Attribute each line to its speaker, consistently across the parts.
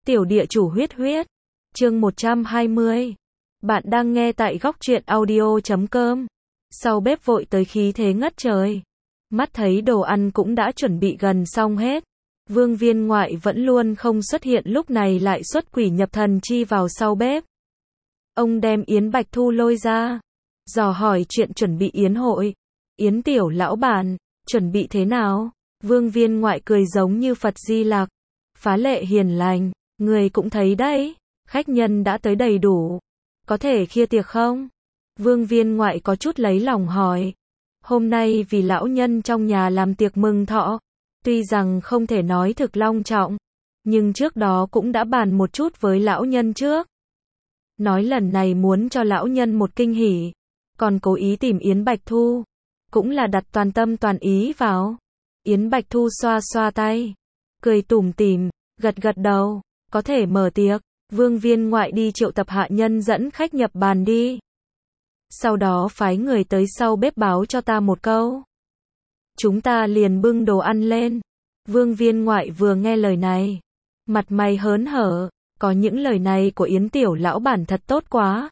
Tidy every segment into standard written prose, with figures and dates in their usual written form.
Speaker 1: Tiểu địa chủ huyết huyết. Chương 120. Bạn đang nghe tại góc truyện audio.com. Sau bếp vội tới khí thế ngất trời. Mắt thấy đồ ăn cũng đã chuẩn bị gần xong hết. Vương viên ngoại vẫn luôn không xuất hiện, lúc này lại xuất quỷ nhập thần chi vào sau bếp. Ông đem Yến Bạch Thu lôi ra, dò hỏi chuyện chuẩn bị yến hội. Yến tiểu lão bản, chuẩn bị thế nào? Vương viên ngoại cười giống như Phật Di Lặc, phá lệ hiền lành. Người cũng thấy đấy, khách nhân đã tới đầy đủ. Có thể khia tiệc không? Vương viên ngoại có chút lấy lòng hỏi. Hôm nay vì lão nhân trong nhà làm tiệc mừng thọ. Tuy rằng không thể nói thực long trọng, nhưng trước đó cũng đã bàn một chút với lão nhân trước. Nói lần này muốn cho lão nhân một kinh hỉ. Còn cố ý tìm Yến Bạch Thu. Cũng là đặt toàn tâm toàn ý vào. Yến Bạch Thu xoa xoa tay, cười tủm tỉm, gật gật đầu. Có thể mở tiệc. Vương viên ngoại đi triệu tập hạ nhân dẫn khách nhập bàn đi. Sau đó phái người tới sau bếp báo cho ta một câu. Chúng ta liền bưng đồ ăn lên. Vương viên ngoại vừa nghe lời này, mặt mày hớn hở. Có những lời này của Yến tiểu lão bản thật tốt quá.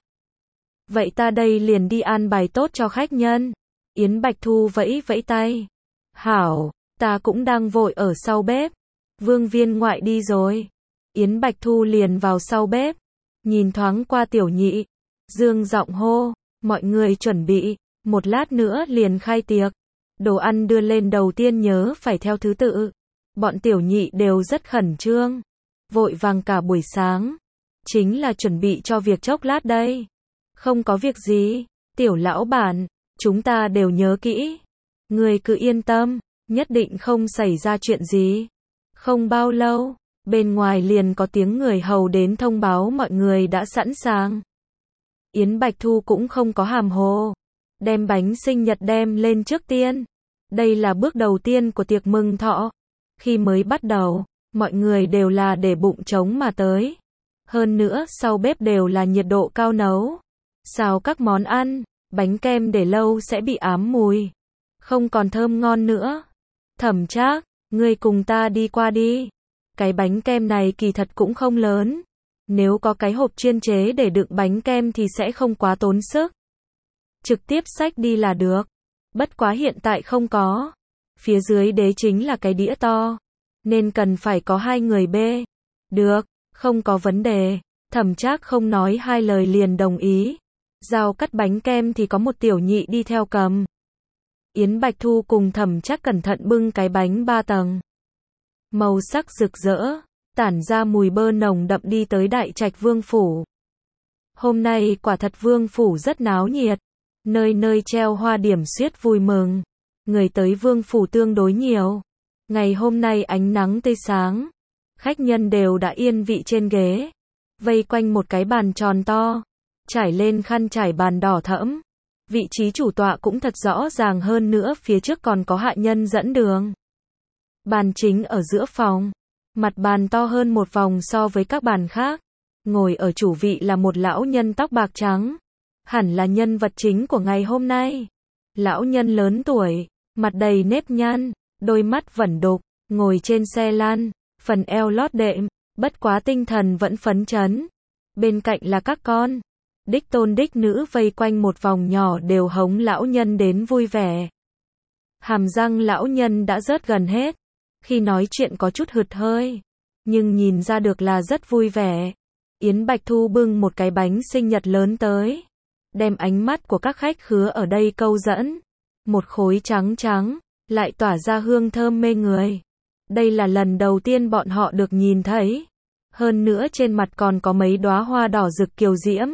Speaker 1: Vậy ta đây liền đi an bài tốt cho khách nhân. Yến Bạch Thu vẫy vẫy tay. Hảo, ta cũng đang vội ở sau bếp. Vương viên ngoại đi rồi. Yến Bạch Thu liền vào sau bếp, nhìn thoáng qua tiểu nhị, dương giọng hô, mọi người chuẩn bị, một lát nữa liền khai tiệc. Đồ ăn đưa lên đầu tiên nhớ phải theo thứ tự. Bọn tiểu nhị đều rất khẩn trương, vội vàng cả buổi sáng, chính là chuẩn bị cho việc chốc lát đây. Không có việc gì, tiểu lão bản, chúng ta đều nhớ kỹ. Người cứ yên tâm, nhất định không xảy ra chuyện gì. Không bao lâu, bên ngoài liền có tiếng người hầu đến thông báo mọi người đã sẵn sàng. Yến Bạch Thu cũng không có hàm hồ, đem bánh sinh nhật đem lên trước tiên. Đây là bước đầu tiên của tiệc mừng thọ. Khi mới bắt đầu, mọi người đều là để bụng trống mà tới. Hơn nữa sau bếp đều là nhiệt độ cao nấu. Xào các món ăn, bánh kem để lâu sẽ bị ám mùi, không còn thơm ngon nữa. Thẩm Trác, ngươi cùng ta đi qua đi. Cái bánh kem này kỳ thật cũng không lớn. Nếu có cái hộp chuyên chế để đựng bánh kem thì sẽ không quá tốn sức. Trực tiếp xách đi là được. Bất quá hiện tại không có. Phía dưới đế chính là cái đĩa to, nên cần phải có hai người bê. Được, không có vấn đề. Thẩm Trác không nói hai lời liền đồng ý. Dao cắt bánh kem thì có một tiểu nhị đi theo cầm. Yến Bạch Thu cùng Thẩm Trác cẩn thận bưng cái bánh 3 tầng. Màu sắc rực rỡ, tản ra mùi bơ nồng đậm đi tới đại trạch vương phủ. Hôm nay quả thật vương phủ rất náo nhiệt, nơi nơi treo hoa điểm xuyết vui mừng. Người tới vương phủ tương đối nhiều. Ngày hôm nay ánh nắng tươi sáng, khách nhân đều đã yên vị trên ghế, vây quanh một cái bàn tròn to, trải lên khăn trải bàn đỏ thẫm. Vị trí chủ tọa cũng thật rõ ràng, hơn nữa phía trước còn có hạ nhân dẫn đường. Bàn chính ở giữa phòng, mặt bàn to hơn một vòng so với các bàn khác. Ngồi ở chủ vị là một lão nhân tóc bạc trắng, hẳn là nhân vật chính của ngày hôm nay. Lão nhân lớn tuổi, mặt đầy nếp nhăn, đôi mắt vẩn đục, ngồi trên xe lăn, phần eo lót đệm, bất quá tinh thần vẫn phấn chấn. Bên cạnh là các con đích tôn đích nữ vây quanh một vòng nhỏ đều hống lão nhân đến vui vẻ. Hàm răng lão nhân đã rớt gần hết, khi nói chuyện có chút hụt hơi, nhưng nhìn ra được là rất vui vẻ. Yến Bạch Thu bưng một cái bánh sinh nhật lớn tới, đem ánh mắt của các khách khứa ở đây câu dẫn. Một khối trắng trắng, lại tỏa ra hương thơm mê người. Đây là lần đầu tiên bọn họ được nhìn thấy. Hơn nữa trên mặt còn có mấy đóa hoa đỏ rực kiều diễm.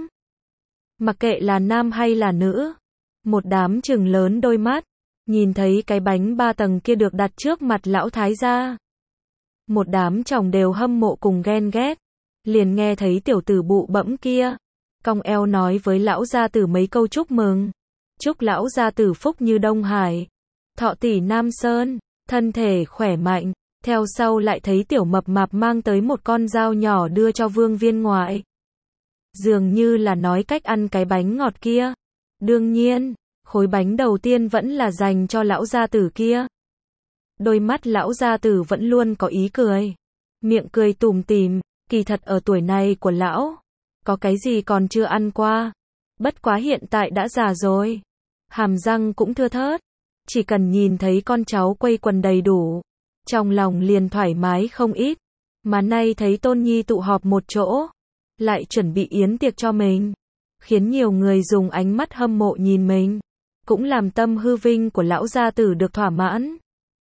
Speaker 1: Mặc kệ là nam hay là nữ, một đám trừng lớn đôi mắt, nhìn thấy cái bánh 3 tầng kia được đặt trước mặt lão thái gia. Một đám chồng đều hâm mộ cùng ghen ghét. Liền nghe thấy tiểu tử bụ bẫm kia cong eo nói với lão gia tử mấy câu chúc mừng. Chúc lão gia tử phúc như Đông Hải, thọ tỷ Nam Sơn, thân thể khỏe mạnh. Theo sau lại thấy tiểu mập mạp mang tới một con dao nhỏ đưa cho vương viên ngoại. Dường như là nói cách ăn cái bánh ngọt kia. Đương nhiên, khối bánh đầu tiên vẫn là dành cho lão gia tử kia. Đôi mắt lão gia tử vẫn luôn có ý cười, miệng cười tủm tỉm, Kỳ thật ở tuổi này của lão, có cái gì còn chưa ăn qua. Bất quá hiện tại đã già rồi. Hàm răng cũng thưa thớt. Chỉ cần nhìn thấy con cháu quây quần đầy đủ, trong lòng liền thoải mái không ít. Mà nay thấy Tôn Nhi tụ họp một chỗ, lại chuẩn bị yến tiệc cho mình, khiến nhiều người dùng ánh mắt hâm mộ nhìn mình, cũng làm tâm hư vinh của lão gia tử được thỏa mãn.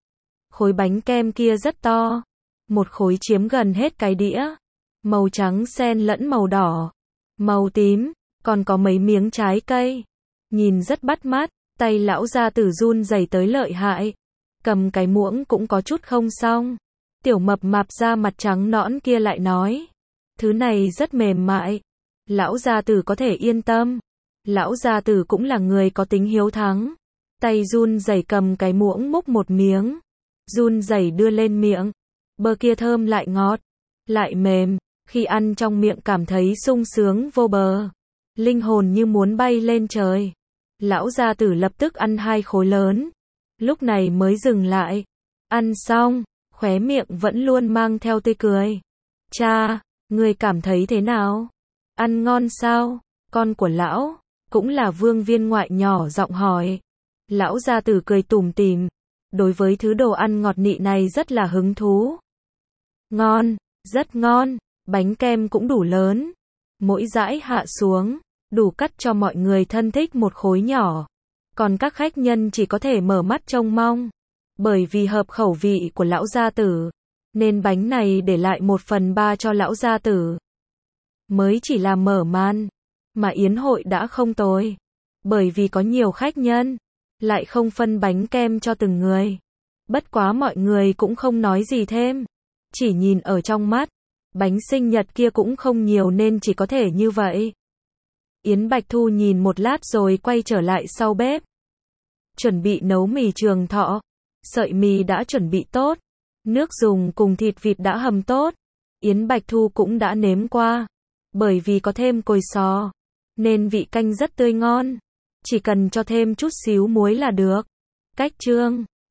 Speaker 1: Khối bánh kem kia rất to, một khối chiếm gần hết cái đĩa, màu trắng xen lẫn màu đỏ, màu tím, còn có mấy miếng trái cây, nhìn rất bắt mắt. Tay lão gia tử run rẩy tới lợi hại, cầm cái muỗng cũng có chút không xong. Tiểu mập mạp da mặt trắng nõn kia lại nói, thứ này rất mềm mại, lão gia tử có thể yên tâm. Lão gia tử cũng là người có tính hiếu thắng, tay run rẩy cầm cái muỗng múc một miếng, run rẩy đưa lên miệng, bơ kia thơm lại ngọt, lại mềm, khi ăn trong miệng cảm thấy sung sướng vô bờ, linh hồn như muốn bay lên trời. Lão gia tử lập tức ăn 2 khối lớn, lúc này mới dừng lại. Ăn xong, khóe miệng vẫn luôn mang theo tươi cười. Cha, người cảm thấy thế nào? Ăn ngon sao? Con của lão, cũng là Vương Viên ngoại nhỏ giọng hỏi. Lão gia tử cười tủm tỉm, đối với thứ đồ ăn ngọt nị này rất là hứng thú. Ngon, rất ngon, bánh kem cũng đủ lớn, mỗi dãi hạ xuống, đủ cắt cho mọi người thân thích một khối nhỏ. Còn các khách nhân chỉ có thể mở mắt trông mong. Bởi vì hợp khẩu vị của lão gia tử, nên bánh này để lại 1/3 cho lão gia tử. Mới chỉ là mở màn, mà yến hội đã không tồi. Bởi vì có nhiều khách nhân, lại không phân bánh kem cho từng người. Bất quá mọi người cũng không nói gì thêm, chỉ nhìn ở trong mắt. Bánh sinh nhật kia cũng không nhiều nên chỉ có thể như vậy. Yến Bạch Thu nhìn một lát rồi quay trở lại sau bếp. Chuẩn bị nấu mì Trường Thọ. Sợi mì đã chuẩn bị tốt. Nước dùng cùng thịt vịt đã hầm tốt. Yến Bạch Thu cũng đã nếm qua. Bởi vì có thêm cồi sò, nên vị canh rất tươi ngon. Chỉ cần cho thêm chút xíu muối là được. Cách chương